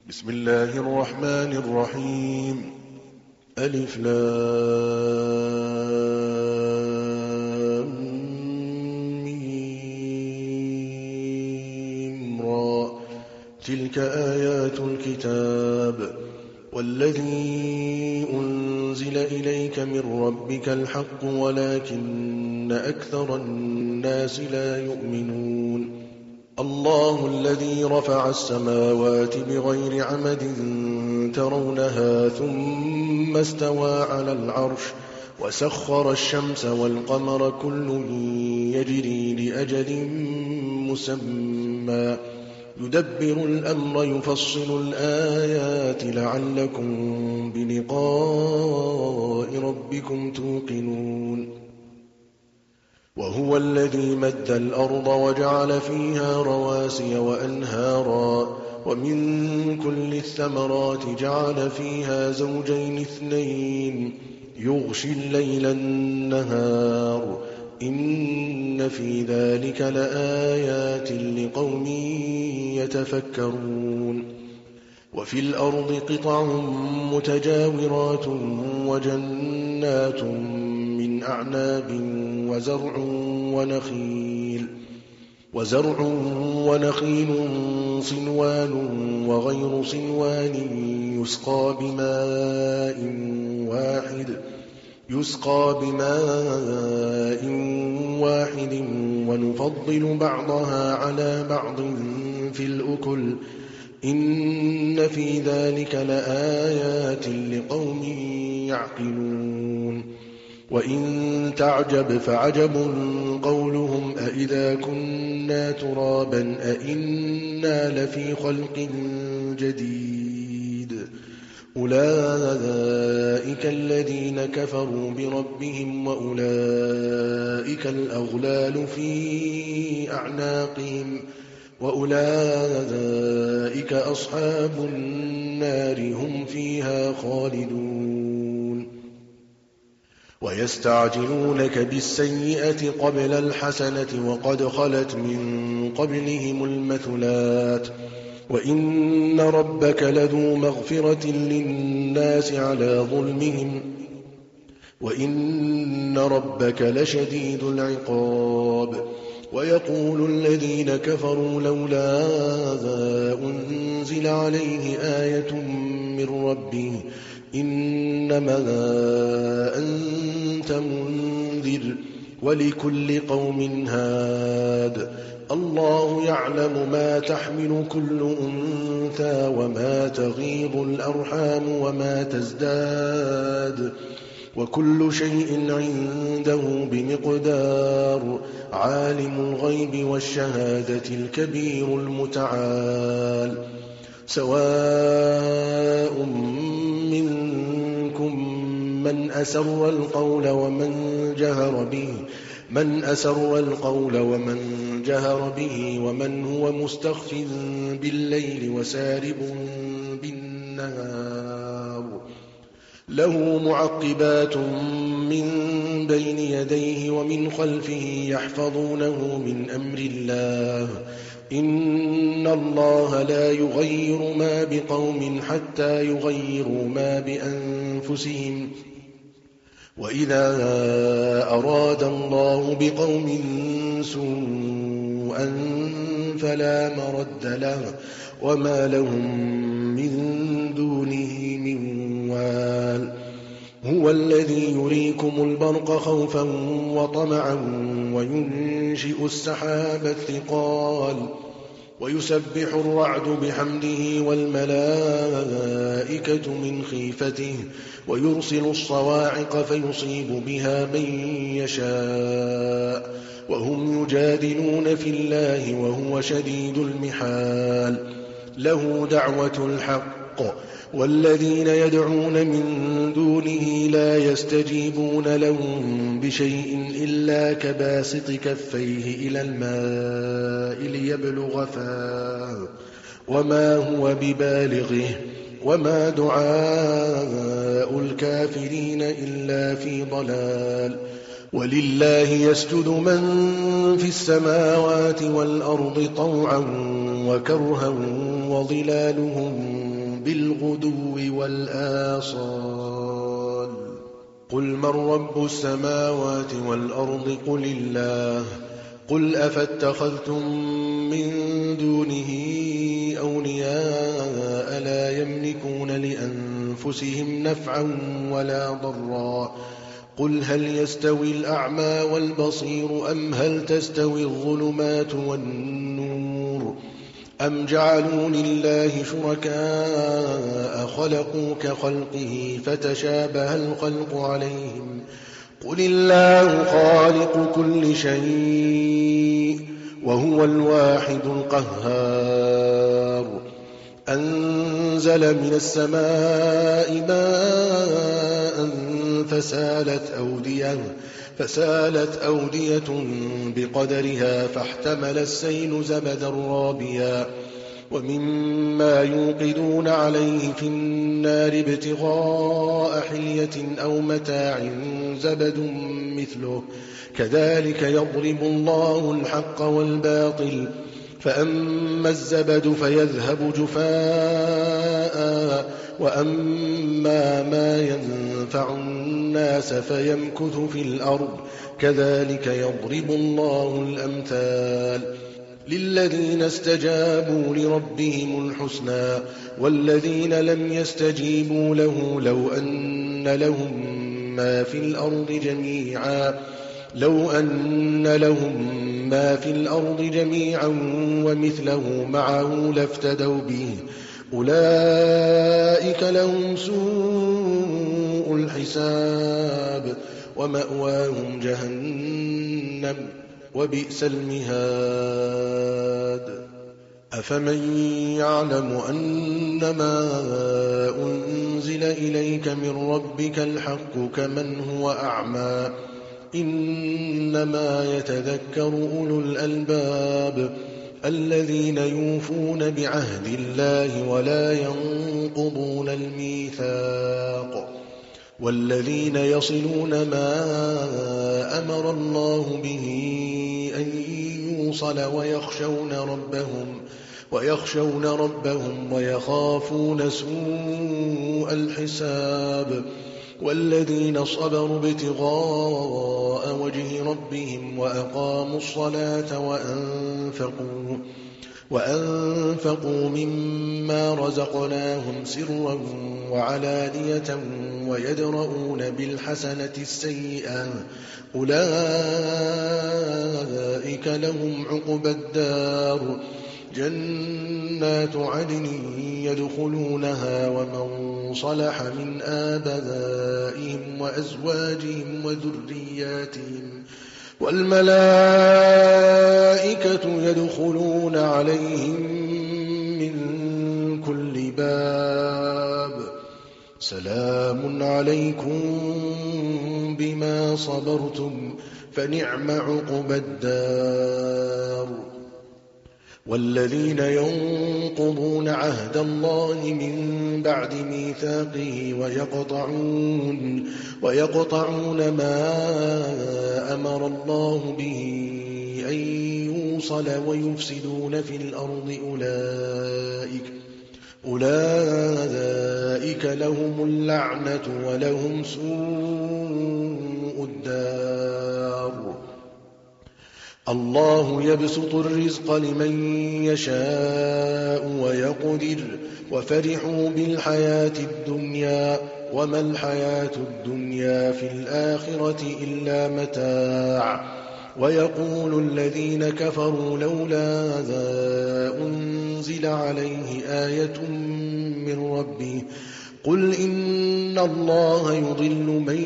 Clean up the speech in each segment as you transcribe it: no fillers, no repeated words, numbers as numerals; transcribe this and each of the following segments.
بسم الله الرحمن الرحيم. ألف لام ميم را. تلك آيات الكتاب والذي أنزل إليك من ربك الحق ولكن أكثر الناس لا يؤمنون. الله الذي رفع السماوات بغير عمد ترونها ثم استوى على العرش وسخر الشمس والقمر كل يجري لأجل مسمى يدبر الأمر يفصل الآيات لعلكم بلقاء ربكم توقنون. وهو الذي مد الأرض وجعل فيها رواسي وأنهارا ومن كل الثمرات جعل فيها زوجين اثنين يغشي الليل النهار إن في ذلك لآيات لقوم يتفكرون. وفي الأرض قطع متجاورات وجنات من أعناب وزرع ونخيل صنوان وغير صنوان يسقى بماء واحد ونفضل بعضها على بعض في الأكل إن في ذلك لآيات لقوم يعقلون. وإن تعجب فعجب قولهم أإذا كنا ترابا أإنا لفي خلق جديد أولئك الذين كفروا بربهم وأولئك الأغلال في أعناقهم وأولئك أصحاب النار هم فيها خالدون. ويستعجلونك بالسيئة قبل الحسنة وقد خلت من قبلهم المثلات وإن ربك لذو مغفرة للناس على ظلمهم وإن ربك لشديد العقاب. ويقول الذين كفروا لولا أنزل عليه آية من ربه إنما أنت منذر ولكل قوم هاد الله يعلم ما تحمل كل أنثى وما تغيض الأرحام وما تزداد وكل شيء عنده بمقدار. عالم الغيب والشهادة الكبير المتعال. سواء منكم من أسر القول ومن جهر به ومن هو مستخف بالليل وسارب بالنهار له معقبات من بين يديه ومن خلفه يحفظونه من أمر الله إن الله لا يغير ما بقوم حتى يغيروا ما بأنفسهم وإذا أراد الله بقوم سوءا فلا مرد له وما لهم من دونه من وال. هو الذي يريكم البرق خوفا وطمعا وينشئ السحاب الثقال ويسبح الرعد بحمده والملائكة من خيفته ويرسل الصواعق فيصيب بها من يشاء وهم يجادلون في الله وهو شديد المحال. له دعوة الحق والذين يدعون من دونه لا يستجيبون لهم بشيء إلا كباسط كفيه إلى الماء ليبلغ فاه وما هو ببالغه وما دعاء الكافرين إلا في ضلال. ولله يسجد من في السماوات والأرض طوعا وكرها وظلالهم بالغدو والآصال قل من رب السماوات والأرض قل الله قل أفاتخذتم من دونه أولياء لا يملكون لأنفسهم نفعا ولا ضرا قل هل يستوي الأعمى والبصير أم هل تستوي الظلمات والنور أم جعلوا لله شركاء خلقوا كخلقه فتشابه الخلق عليهم قل الله خالق كل شيء وهو الواحد القهار أنزل من السماء ماء فسالت أودية بقدرها فاحتمل السيل زبدا رابيا ومما يوقدون عليه في النار ابتغاء حلية أو متاع زبد مثله كذلك يضرب الله الحق والباطل فأما الزبد فيذهب جفاء وأما ما ينفع الناس فيمكث في الأرض كذلك يضرب الله الأمثال للذين استجابوا لربهم الحسنى والذين لم يستجيبوا له لو أن لهم ما في الأرض جميعا ومثله معه لافتدوا به أولئك لهم سوء الحساب ومأواهم جهنم وبئس المهاد أفمن يعلم أنما أنزل إليك من ربك الحق كمن هو أعمى إنما يتذكر أولو الألباب الذين يوفون بعهد الله ولا ينقضون الميثاق والذين يصلون ما أمر الله به أن يوصل ويخشون ربهم ويخافون سوء الحساب والذين صبروا ابتغاء وجه ربهم وأقاموا الصلاة وأنفقوا مما رزقناهم سرا وعلانية ويدرؤون بالحسنة السيئة أولئك لهم عقبى الدار جنات عدن يدخلونها ومن صلح من آبائهم وأزواجهم وذرياتهم والملائكة يدخلون عليهم من كل باب سلام عليكم بما صبرتم فنعم عقبى الدار والذين ينقضون عهد الله من بعد ميثاقه ويقطعون ما أمر الله به أن يوصل ويفسدون في الأرض أولئك لهم اللعنة ولهم سوء الدار الله يبسط الرزق لمن يشاء ويقدر وفرحوا بالحياة الدنيا وما الحياة الدنيا في الآخرة إلا متاع ويقول الذين كفروا لولا أنزل عليه آية من ربه قل إن الله يضل من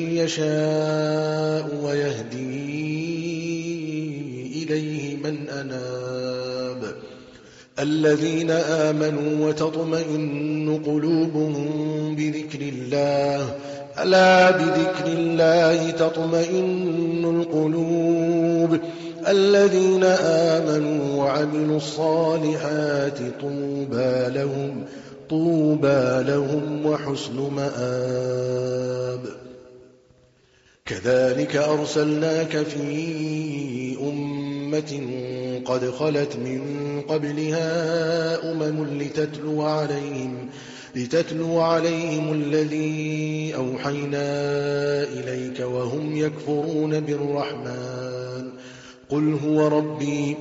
يشاء ويهدي إليه من أناب الذين آمنوا وتطمئن قلوبهم بذكر الله ألا بذكر الله تطمئن القلوب الذين آمنوا وعملوا الصالحات طوبى لهم وحسن مآب كذلك أرسلناك في أمة قد خلت من قبلها لتتلو عليهم الذي أوحينا إليك وهم يكفرون بالرحمن قل هو ربي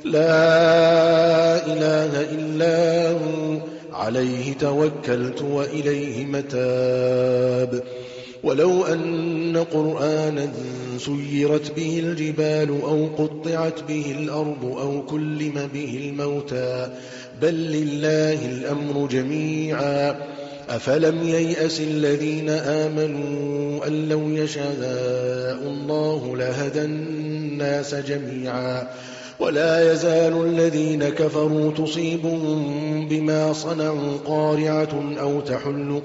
لا إله إلا هو عليه توكلت وإليه متاب ولو أن قرآنا سيرت به الجبال أو قطعت به الأرض أو كلم به الموتى بل لله الأمر جميعا أفلم ييأس الذين آمنوا أن لو يشاء الله لهدى الناس جميعا ولا يزال الذين كفروا تصيبهم بما صنعوا قارعة أو تحل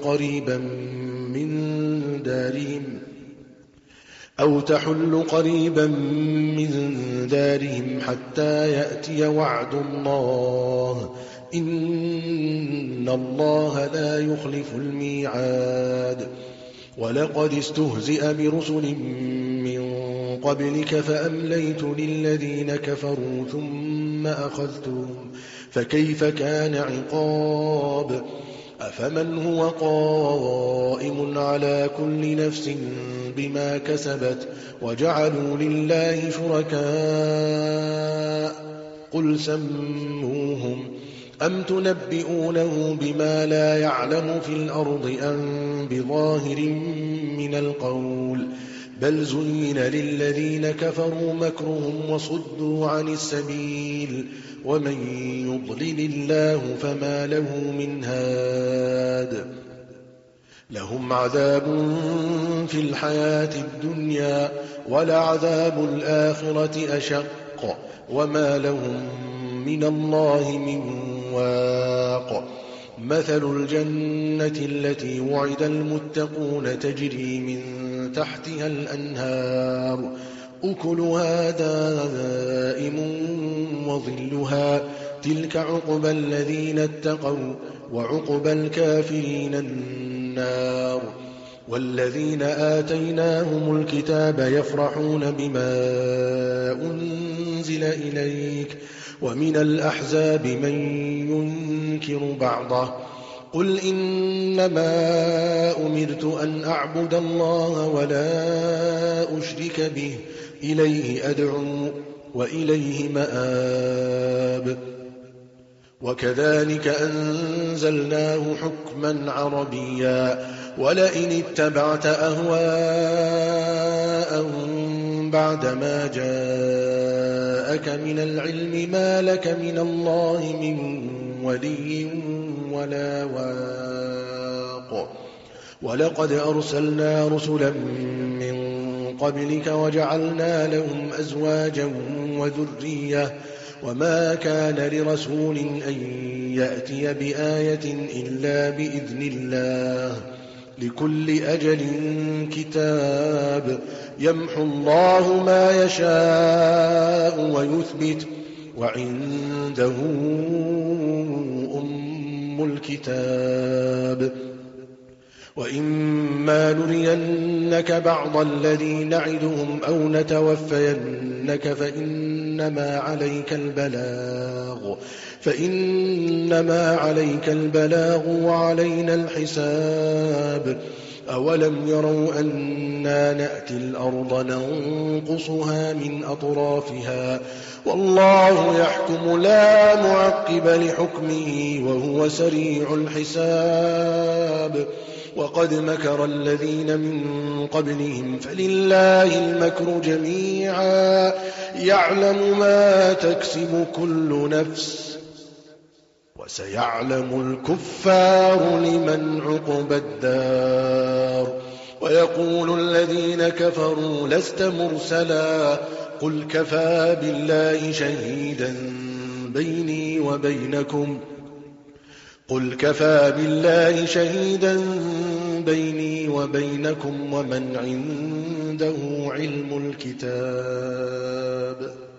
قريبا من دارهم حتى يأتي وعد الله إن الله لا يخلف الميعاد ولقد استهزئ برسل من قبلك فأمليت للذين كفروا ثم أخذتهم فكيف كان عقاب أفمن هو قائم على كل نفس بما كسبت وجعلوا لله شركاء قل سموهم أم تنبئونه بما لا يعلم في الأرض أم بظاهر من القول بل زين للذين كفروا مكرهم وصدوا عن السبيل ومن يضلل الله فما له من هاد لهم عذاب في الحياة الدنيا ولعذاب الآخرة أشق وما لهم من الله من واق مثل الجنة التي وعد المتقون تجري من تحتها الأنهار أكلها دائم وظلها تلك عقبى الذين اتقوا وعقبى الكافرين النار والذين آتيناهم الكتاب يفرحون بما أنزل إليك ومن الأحزاب من ينكر بعضه قل إنما أمرت أن أعبد الله ولا أشرك به إليه أدعو وإليه مآب وكذلك أنزلناه حكما عربيا ولئن اتبعت أهواءهم بعدما جاءك من العلم ما لك من الله من ولي ولا واق ولقد أرسلنا رسلا من قبلك وجعلنا لهم أزواجا وذرية وما كان لرسول أن يأتي بآية إلا بإذن الله لكل أجل كتاب يمحو الله ما يشاء ويثبت وعنده أم الكتاب وإما نرينك بعض الذي نعدهم أو نتوفينك فإنما عليك البلاغ وعلينا الحساب أولم يروا أنا نأتي الأرض ننقصها من أطرافها والله يحكم لا معقب لحكمه وهو سريع الحساب وقد مكر الذين من قبلهم فلله المكر جميعا يعلم ما تكسب كل نفس وسيعلم الكفار لمن عقبى الدار ويقول الذين كفروا لست مرسلا قل كفى بالله شهيدا بيني وبينكم ومن عنده علم الكتاب